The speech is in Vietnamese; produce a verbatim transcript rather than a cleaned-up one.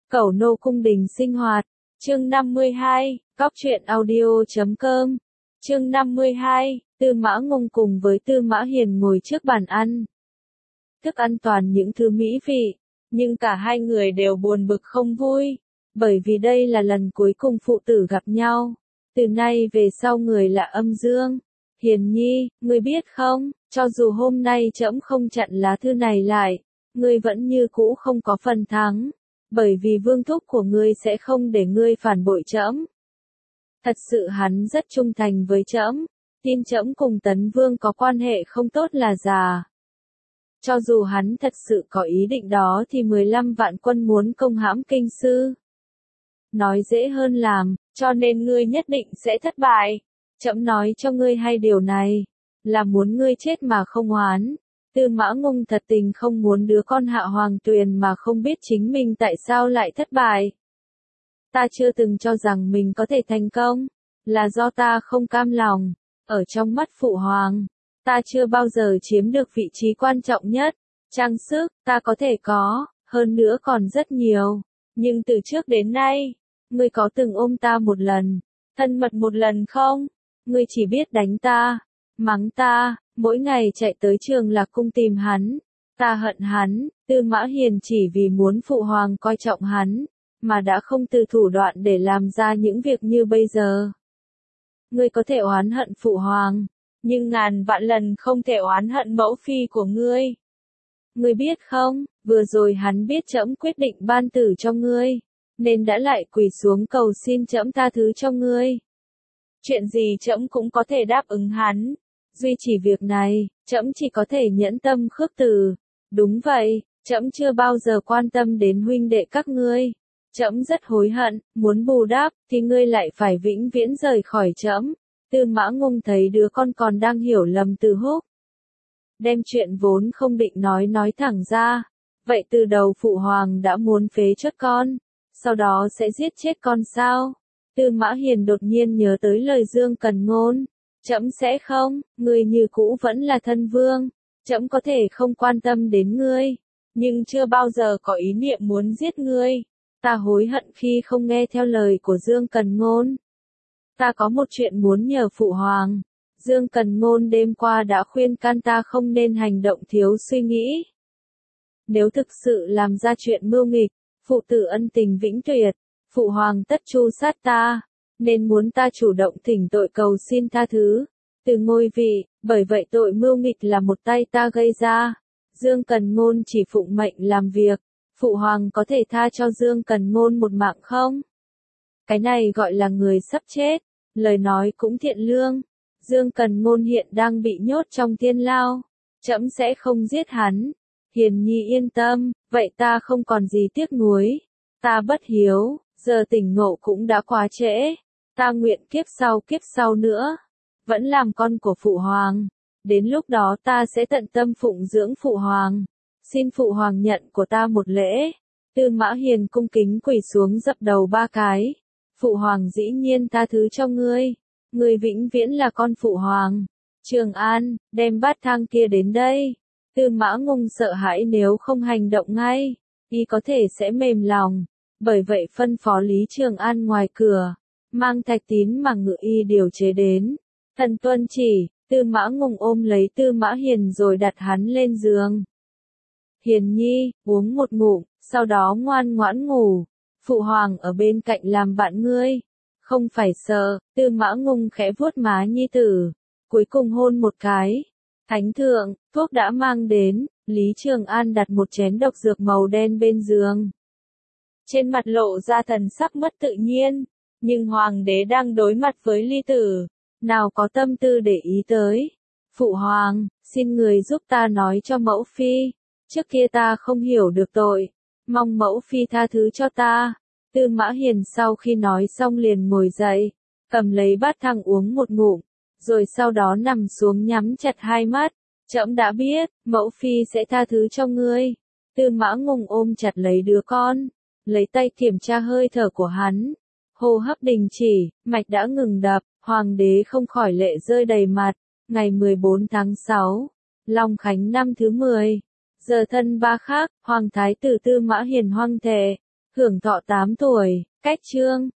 Cẩu nô cung đình sinh hoạt. Chương năm mươi hai, Cóc truyện audio chấm com. Chương năm mươi hai, Tư Mã Ngông cùng với Tư Mã Hiền ngồi trước bàn ăn. Thức ăn toàn những thứ mỹ vị, nhưng cả hai người đều buồn bực không vui, bởi vì đây là lần cuối cùng phụ tử gặp nhau. Từ nay về sau người là âm dương. Hiền nhi, ngươi biết không, cho dù hôm nay trẫm không chặn lá thư này lại, ngươi vẫn như cũ không có phần thắng, bởi vì vương thúc của ngươi sẽ không để ngươi phản bội trẫm. Thật sự hắn rất trung thành với trẫm, tin trẫm cùng Tấn Vương có quan hệ không tốt là già. Cho dù hắn thật sự có ý định đó thì mười lăm vạn quân muốn công hãm kinh sư. Nói dễ hơn làm, cho nên ngươi nhất định sẽ thất bại. Trẫm nói cho ngươi hay điều này, là muốn ngươi chết mà không oán. Tư Mã Ngông thật tình không muốn đứa con Hạ Hoàng Tuyền mà không biết chính mình tại sao lại thất bại. Ta chưa từng cho rằng mình có thể thành công, là do ta không cam lòng. Ở trong mắt Phụ Hoàng, ta chưa bao giờ chiếm được vị trí quan trọng nhất. Trang sức, ta có thể có, hơn nữa còn rất nhiều. Nhưng từ trước đến nay, ngươi có từng ôm ta một lần, thân mật một lần không? Ngươi chỉ biết đánh ta, mắng ta, mỗi ngày chạy tới Trường Lạc cung tìm hắn. Ta hận hắn. Tư Mã Hiền chỉ vì muốn Phụ Hoàng coi trọng hắn, mà đã không từ thủ đoạn để làm ra những việc như bây giờ. Ngươi có thể oán hận Phụ Hoàng, nhưng ngàn vạn lần không thể oán hận mẫu phi của ngươi. Ngươi biết không, vừa rồi hắn biết trẫm quyết định ban tử cho ngươi, nên đã lại quỳ xuống cầu xin trẫm tha thứ cho ngươi. Chuyện gì trẫm cũng có thể đáp ứng hắn, duy chỉ việc này, trẫm chỉ có thể nhẫn tâm khước từ. Đúng vậy, trẫm chưa bao giờ quan tâm đến huynh đệ các ngươi. Trẫm rất hối hận, muốn bù đắp, thì ngươi lại phải vĩnh viễn rời khỏi trẫm. Tư Mã Ngông thấy đứa con còn đang hiểu lầm Từ Húc, đem chuyện vốn không định nói nói thẳng ra. Vậy từ đầu Phụ Hoàng đã muốn phế truất con, sau đó sẽ giết chết con sao? Tư Mã Hiền đột nhiên nhớ tới lời Dương Cần Ngôn. Trẫm sẽ không, ngươi như cũ vẫn là thân vương. Trẫm có thể không quan tâm đến ngươi, nhưng chưa bao giờ có ý niệm muốn giết ngươi. Ta hối hận khi không nghe theo lời của Dương Cần Ngôn. Ta có một chuyện muốn nhờ Phụ Hoàng. Dương Cần Ngôn đêm qua đã khuyên can ta không nên hành động thiếu suy nghĩ. Nếu thực sự làm ra chuyện mưu nghịch, phụ tử ân tình vĩnh tuyệt, Phụ Hoàng tất tru sát ta, nên muốn ta chủ động thỉnh tội cầu xin tha thứ từ ngôi vị, bởi vậy tội mưu nghịch là một tay ta gây ra. Dương Cần Ngôn chỉ phụng mệnh làm việc, Phụ Hoàng có thể tha cho Dương Cần Ngôn một mạng không? Cái này gọi là người sắp chết, lời nói cũng thiện lương. Dương Cần Ngôn hiện đang bị nhốt trong thiên lao, trẫm sẽ không giết hắn. Hiền nhi yên tâm, vậy ta không còn gì tiếc nuối. Ta bất hiếu, giờ tỉnh ngộ cũng đã quá trễ. Ta nguyện kiếp sau kiếp sau nữa, vẫn làm con của Phụ Hoàng. Đến lúc đó ta sẽ tận tâm phụng dưỡng Phụ Hoàng. Xin Phụ Hoàng nhận của ta một lễ. Tư Mã Hiền cung kính quỳ xuống dập đầu ba cái. Phụ Hoàng dĩ nhiên tha thứ cho ngươi. Ngươi vĩnh viễn là con Phụ Hoàng. Trường An, đem bát thang kia đến đây. Tư Mã Ngông sợ hãi nếu không hành động ngay, y có thể sẽ mềm lòng. Bởi vậy phân phó Lý Trường An ngoài cửa, mang thạch tín mà ngự y điều chế đến. Thần tuân chỉ. Tư Mã Ngông ôm lấy Tư Mã Hiền rồi đặt hắn lên giường. Hiền nhi, uống một ngụm, sau đó ngoan ngoãn ngủ. Phụ Hoàng ở bên cạnh làm bạn ngươi, không phải sợ. Tư Mã Ngông khẽ vuốt má nhi tử, cuối cùng hôn một cái. Thánh thượng, thuốc đã mang đến. Lý Trường An đặt một chén độc dược màu đen bên giường. Trên mặt lộ ra thần sắc mất tự nhiên, nhưng Hoàng đế đang đối mặt với ly tử, nào có tâm tư để ý tới. Phụ Hoàng, xin người giúp ta nói cho mẫu phi, trước kia ta không hiểu được tội, mong mẫu phi tha thứ cho ta. Tư Mã Hiền sau khi nói xong liền ngồi dậy, cầm lấy bát thang uống một ngụm, rồi sau đó nằm xuống nhắm chặt hai mắt. Trẫm đã biết, mẫu phi sẽ tha thứ cho ngươi. Tư Mã Ngông ôm chặt lấy đứa con, lấy tay kiểm tra hơi thở của hắn. Hô hấp đình chỉ, mạch đã ngừng đập. Hoàng đế không khỏi lệ rơi đầy mặt. Ngày mười bốn tháng sáu, Long Khánh năm thứ mười, giờ thân ba khác, Hoàng thái tử Tư Mã Hiền hoang thệ, hưởng thọ tám tuổi, cách chương.